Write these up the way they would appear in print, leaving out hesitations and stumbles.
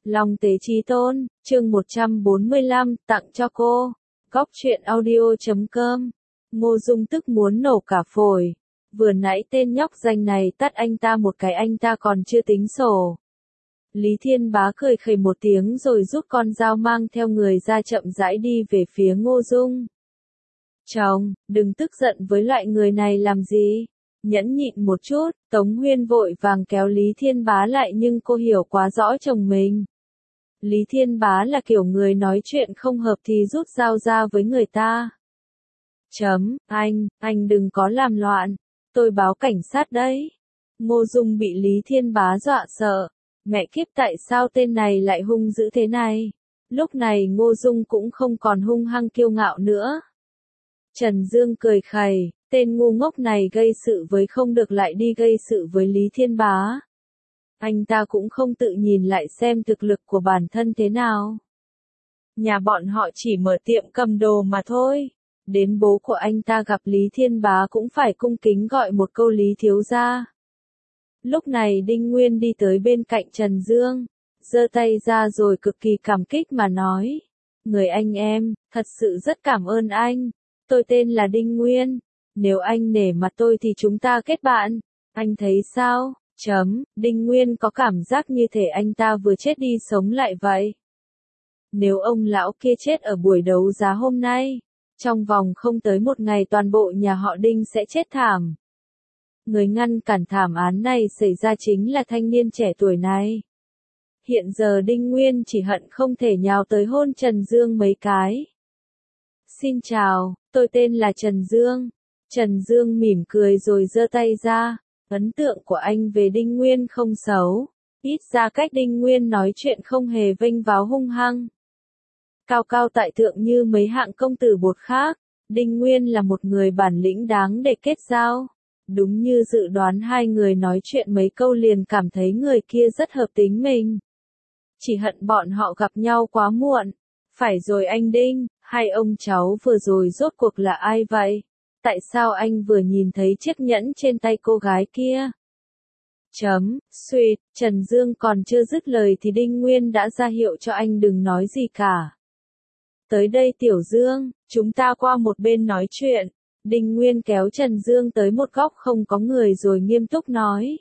Long Tế Chí Tôn, chương 145, tặng cho cô. Góc truyện audio.com. Ngô Dung tức muốn nổ cả phổi. Vừa nãy tên nhóc danh này tát anh ta một cái anh ta còn chưa tính sổ. Lý Thiên Bá cười khẩy một tiếng rồi rút con dao mang theo người ra chậm rãi đi về phía Ngô Dung. Chồng, đừng tức giận với loại người này làm gì. Nhẫn nhịn một chút, Tống Huyên vội vàng kéo Lý Thiên Bá lại nhưng cô hiểu quá rõ chồng mình. Lý Thiên Bá là kiểu người nói chuyện không hợp thì rút dao ra với người ta. Anh đừng có làm loạn, tôi báo cảnh sát đấy. Ngô Dung bị Lý Thiên Bá dọa sợ. Mẹ kiếp, tại sao tên này lại hung dữ thế này? Lúc này Ngô Dung cũng không còn hung hăng kiêu ngạo nữa. Trần Dương cười khẩy, tên ngu ngốc này gây sự với không được lại đi gây sự với Lý Thiên Bá. Anh ta cũng không tự nhìn lại xem thực lực của bản thân thế nào. Nhà bọn họ chỉ mở tiệm cầm đồ mà thôi. Đến bố của anh ta gặp Lý Thiên Bá cũng phải cung kính gọi một câu Lý thiếu gia. Lúc này Đinh Nguyên đi tới bên cạnh Trần Dương, giơ tay ra rồi cực kỳ cảm kích mà nói. Người anh em, thật sự rất cảm ơn anh. Tôi tên là Đinh Nguyên. Nếu anh nể mặt tôi thì chúng ta kết bạn. Anh thấy sao? Đinh Nguyên có cảm giác như thể anh ta vừa chết đi sống lại vậy. Nếu ông lão kia chết ở buổi đấu giá hôm nay, trong vòng không tới một ngày toàn bộ nhà họ Đinh sẽ chết thảm. Người ngăn cản thảm án này xảy ra chính là thanh niên trẻ tuổi này. Hiện giờ Đinh Nguyên chỉ hận không thể nhào tới hôn Trần Dương mấy cái. Xin chào, tôi tên là Trần Dương. Trần Dương mỉm cười rồi giơ tay ra. Ấn tượng của anh về Đinh Nguyên không xấu. Ít ra cách Đinh Nguyên nói chuyện không hề vênh váo hung hăng. Cao cao tại thượng như mấy hạng công tử bột khác. Đinh Nguyên là một người bản lĩnh đáng để kết giao. Đúng như dự đoán, hai người nói chuyện mấy câu liền cảm thấy người kia rất hợp tính mình. Chỉ hận bọn họ gặp nhau quá muộn. Phải rồi anh Đinh, hai ông cháu vừa rồi rốt cuộc là ai vậy? Tại sao anh vừa nhìn thấy chiếc nhẫn trên tay cô gái kia? Suýt, Trần Dương còn chưa dứt lời thì Đinh Nguyên đã ra hiệu cho anh đừng nói gì cả. Tới đây Tiểu Dương, chúng ta qua một bên nói chuyện. Đinh Nguyên kéo Trần Dương tới một góc không có người rồi nghiêm túc nói.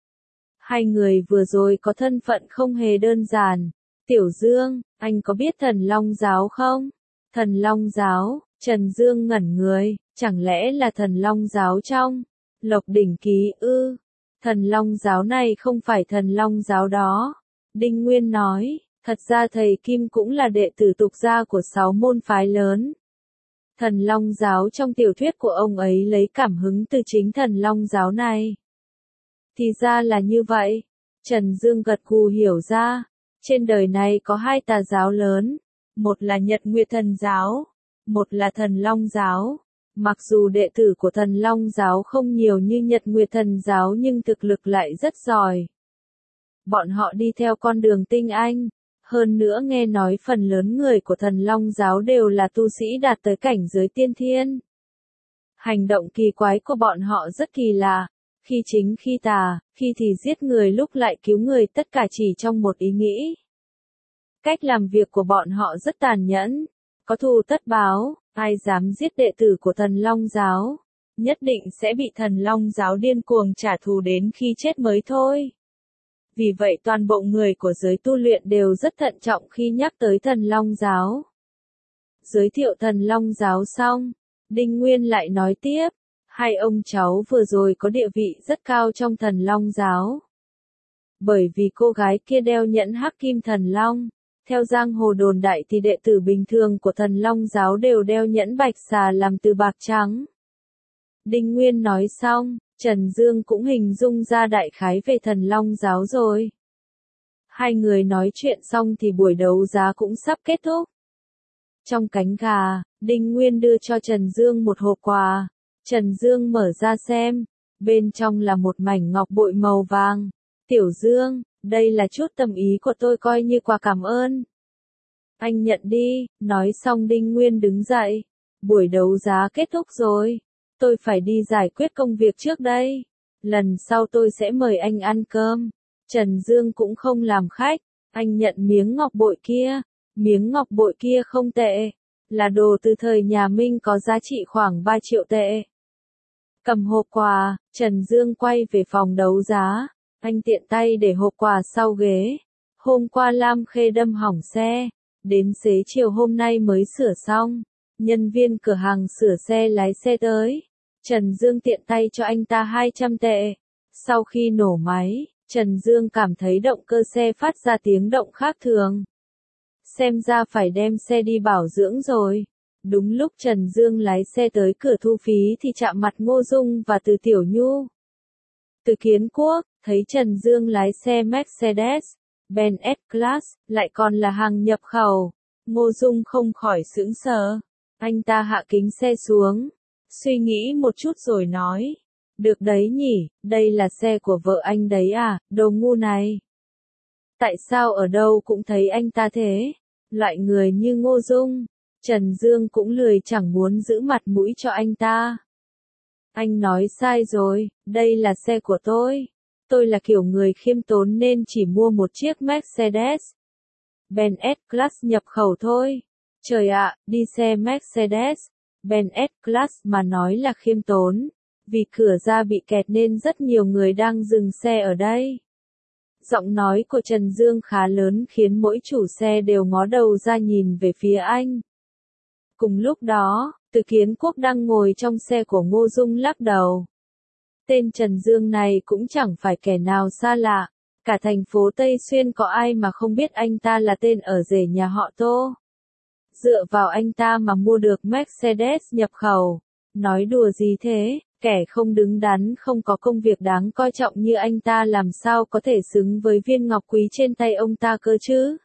Hai người vừa rồi có thân phận không hề đơn giản. Tiểu Dương, anh có biết Thần Long Giáo không? Thần Long Giáo, Trần Dương ngẩn người, chẳng lẽ là Thần Long Giáo trong Lộc Đỉnh Ký ư? Thần Long Giáo này không phải Thần Long Giáo đó. Đinh Nguyên nói, thật ra thầy Kim cũng là đệ tử tục gia của 6 môn phái lớn. Thần Long Giáo trong tiểu thuyết của ông ấy lấy cảm hứng từ chính Thần Long Giáo này. Thì ra là như vậy. Trần Dương gật gù hiểu ra. Trên đời này có hai tà giáo lớn. Một là Nhật Nguyệt Thần Giáo. Một là Thần Long Giáo. Mặc dù đệ tử của Thần Long Giáo không nhiều như Nhật Nguyệt Thần Giáo nhưng thực lực lại rất giỏi. Bọn họ đi theo con đường tinh anh. Hơn nữa nghe nói phần lớn người của Thần Long Giáo đều là tu sĩ đạt tới cảnh giới tiên thiên. Hành động kỳ quái của bọn họ rất kỳ lạ. Khi chính khi tà, khi thì giết người lúc lại cứu người, tất cả chỉ trong một ý nghĩ. Cách làm việc của bọn họ rất tàn nhẫn. Có thù tất báo, ai dám giết đệ tử của Thần Long Giáo, nhất định sẽ bị Thần Long Giáo điên cuồng trả thù đến khi chết mới thôi. Vì vậy toàn bộ người của giới tu luyện đều rất thận trọng khi nhắc tới Thần Long Giáo. Giới thiệu Thần Long Giáo xong, Đinh Nguyên lại nói tiếp, hai ông cháu vừa rồi có địa vị rất cao trong Thần Long Giáo. Bởi vì cô gái kia đeo nhẫn hắc kim thần long, theo giang hồ đồn đại thì đệ tử bình thường của Thần Long Giáo đều đeo nhẫn bạch xà làm từ bạc trắng. Đinh Nguyên nói xong, Trần Dương cũng hình dung ra đại khái về Thần Long Giáo rồi. Hai người nói chuyện xong thì buổi đấu giá cũng sắp kết thúc. Trong cánh gà, Đinh Nguyên đưa cho Trần Dương một hộp quà. Trần Dương mở ra xem, bên trong là một mảnh ngọc bội màu vàng. Tiểu Dương, đây là chút tâm ý của tôi coi như quà cảm ơn. Anh nhận đi, nói xong Đinh Nguyên đứng dậy. Buổi đấu giá kết thúc rồi. Tôi phải đi giải quyết công việc trước đây. Lần sau tôi sẽ mời anh ăn cơm. Trần Dương cũng không làm khách. Anh nhận miếng ngọc bội kia. Miếng ngọc bội kia không tệ. Là đồ từ thời nhà Minh có giá trị khoảng 3 triệu tệ. Cầm hộp quà, Trần Dương quay về phòng đấu giá. Anh tiện tay để hộp quà sau ghế. Hôm qua Lam Khê đâm hỏng xe. Đến xế chiều hôm nay mới sửa xong. Nhân viên cửa hàng sửa xe lái xe tới. Trần Dương tiện tay cho anh ta 200 tệ. Sau khi nổ máy, Trần Dương cảm thấy động cơ xe phát ra tiếng động khác thường. Xem ra phải đem xe đi bảo dưỡng rồi. Đúng lúc Trần Dương lái xe tới cửa thu phí thì chạm mặt Ngô Dung và Từ Tiểu Nhu. Từ Kiến Quốc, thấy Trần Dương lái xe Mercedes-Benz S-Class, lại còn là hàng nhập khẩu. Ngô Dung không khỏi sững sờ. Anh ta hạ kính xe xuống, suy nghĩ một chút rồi nói. Được đấy nhỉ, đây là xe của vợ anh đấy à, đồ ngu này. Tại sao ở đâu cũng thấy anh ta thế? Loại người như Ngô Dung, Trần Dương cũng lười chẳng muốn giữ mặt mũi cho anh ta. Anh nói sai rồi, đây là xe của tôi. Tôi là kiểu người khiêm tốn nên chỉ mua một chiếc Mercedes Benz S-Class nhập khẩu thôi. Trời ạ, đi xe Mercedes Benz S-Class mà nói là khiêm tốn. Vì cửa ra bị kẹt nên rất nhiều người đang dừng xe ở đây. Giọng nói của Trần Dương khá lớn khiến mỗi chủ xe đều ngó đầu ra nhìn về phía anh. Cùng lúc đó, Từ Kiến Quốc đang ngồi trong xe của Ngô Dung lắc đầu. Tên Trần Dương này cũng chẳng phải kẻ nào xa lạ. Cả thành phố Tây Xuyên có ai mà không biết anh ta là tên ở rể nhà họ Tô. Dựa vào anh ta mà mua được Mercedes nhập khẩu. Nói đùa gì thế, kẻ không đứng đắn không có công việc đáng coi trọng như anh ta làm sao có thể xứng với viên ngọc quý trên tay ông ta cơ chứ.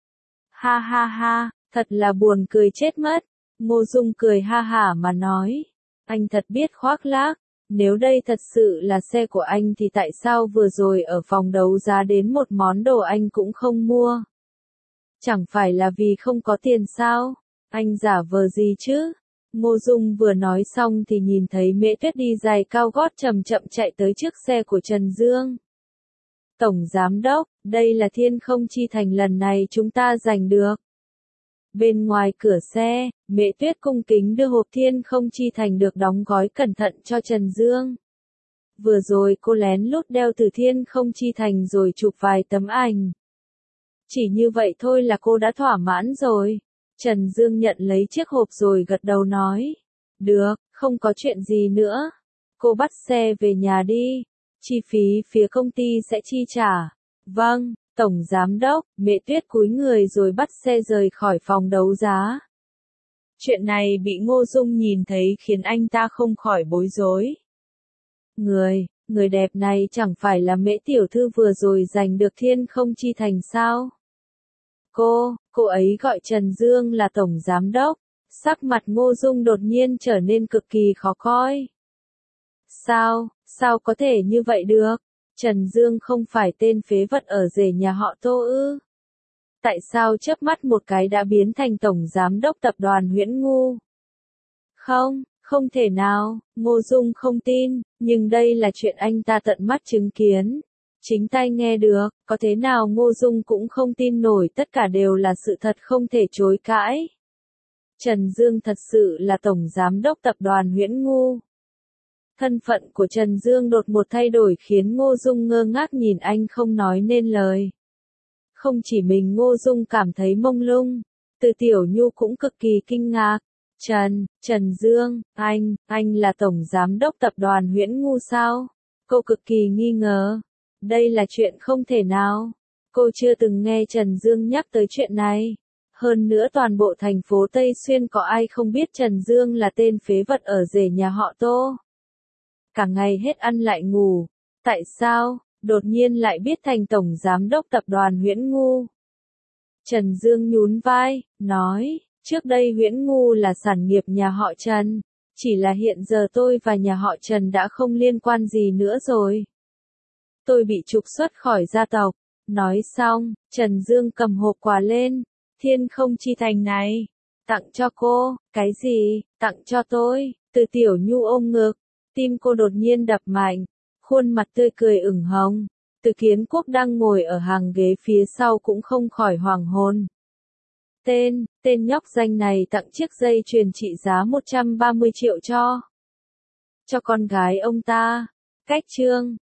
Ha ha ha, thật là buồn cười chết mất. Ngô Dung cười ha hả mà nói. Anh thật biết khoác lác. Nếu đây thật sự là xe của anh thì tại sao vừa rồi ở phòng đấu giá đến một món đồ anh cũng không mua? Chẳng phải là vì không có tiền sao? Anh giả vờ gì chứ? Ngô Dung vừa nói xong thì nhìn thấy Mễ Tuyết đi giày cao gót chậm chậm chạy tới trước xe của Trần Dương. Tổng Giám Đốc, đây là Thiên Không Chi Thành lần này chúng ta giành được. Bên ngoài cửa xe, Mễ Tuyết cung kính đưa hộp Thiên Không Chi Thành được đóng gói cẩn thận cho Trần Dương. Vừa rồi cô lén lút đeo từ Thiên Không Chi Thành rồi chụp vài tấm ảnh. Chỉ như vậy thôi là cô đã thỏa mãn rồi. Trần Dương nhận lấy chiếc hộp rồi gật đầu nói. Được, không có chuyện gì nữa. Cô bắt xe về nhà đi. Chi phí phía công ty sẽ chi trả. Vâng, Tổng Giám Đốc. Mẹ Tuyết cúi người rồi bắt xe rời khỏi phòng đấu giá. Chuyện này bị Ngô Dung nhìn thấy khiến anh ta không khỏi bối rối. Người đẹp này chẳng phải là Mễ tiểu thư vừa rồi giành được Thiên Không Chi Thành sao? Cô ấy gọi Trần Dương là Tổng Giám Đốc. Sắc mặt Ngô Dung đột nhiên trở nên cực kỳ khó coi. Sao có thể như vậy được? Trần Dương không phải tên phế vật ở rể nhà họ Tô ư? Tại sao chớp mắt một cái đã biến thành Tổng Giám Đốc tập đoàn Huyễn Ngu? Không thể nào, Ngô Dung không tin, nhưng đây là chuyện anh ta tận mắt chứng kiến. Chính tai nghe được, có thế nào Ngô Dung cũng không tin nổi, tất cả đều là sự thật không thể chối cãi. Trần Dương thật sự là Tổng Giám Đốc tập đoàn Huyễn Ngu. Thân phận của Trần Dương đột một thay đổi khiến Ngô Dung ngơ ngác nhìn anh không nói nên lời. Không chỉ mình Ngô Dung cảm thấy mông lung, Từ Tiểu Nhu cũng cực kỳ kinh ngạc. Trần Dương, anh là Tổng Giám Đốc tập đoàn Huyễn Ngu sao? Cô cực kỳ nghi ngờ. Đây là chuyện không thể nào. Cô chưa từng nghe Trần Dương nhắc tới chuyện này. Hơn nữa toàn bộ thành phố Tây Xuyên có ai không biết Trần Dương là tên phế vật ở rể nhà họ Tô. Cả ngày hết ăn lại ngủ. Tại sao, đột nhiên lại biết thành Tổng Giám Đốc tập đoàn Huyễn Ngu? Trần Dương nhún vai, nói, trước đây Huyễn Ngu là sản nghiệp nhà họ Trần. Chỉ là hiện giờ tôi và nhà họ Trần đã không liên quan gì nữa rồi. Tôi bị trục xuất khỏi gia tộc. Nói xong, Trần Dương cầm hộp quà lên. Thiên Không Chi Thành này. Tặng cho cô. Cái gì? Tặng cho tôi. Từ Tiểu Nhu ôm ngực. Tim cô đột nhiên đập mạnh. Khuôn mặt tươi cười ửng hồng. Từ Kiến Quốc đang ngồi ở hàng ghế phía sau cũng không khỏi hoàng hôn. Tên nhóc danh này tặng chiếc dây chuyền trị giá 130 triệu cho con gái ông ta. Cách chương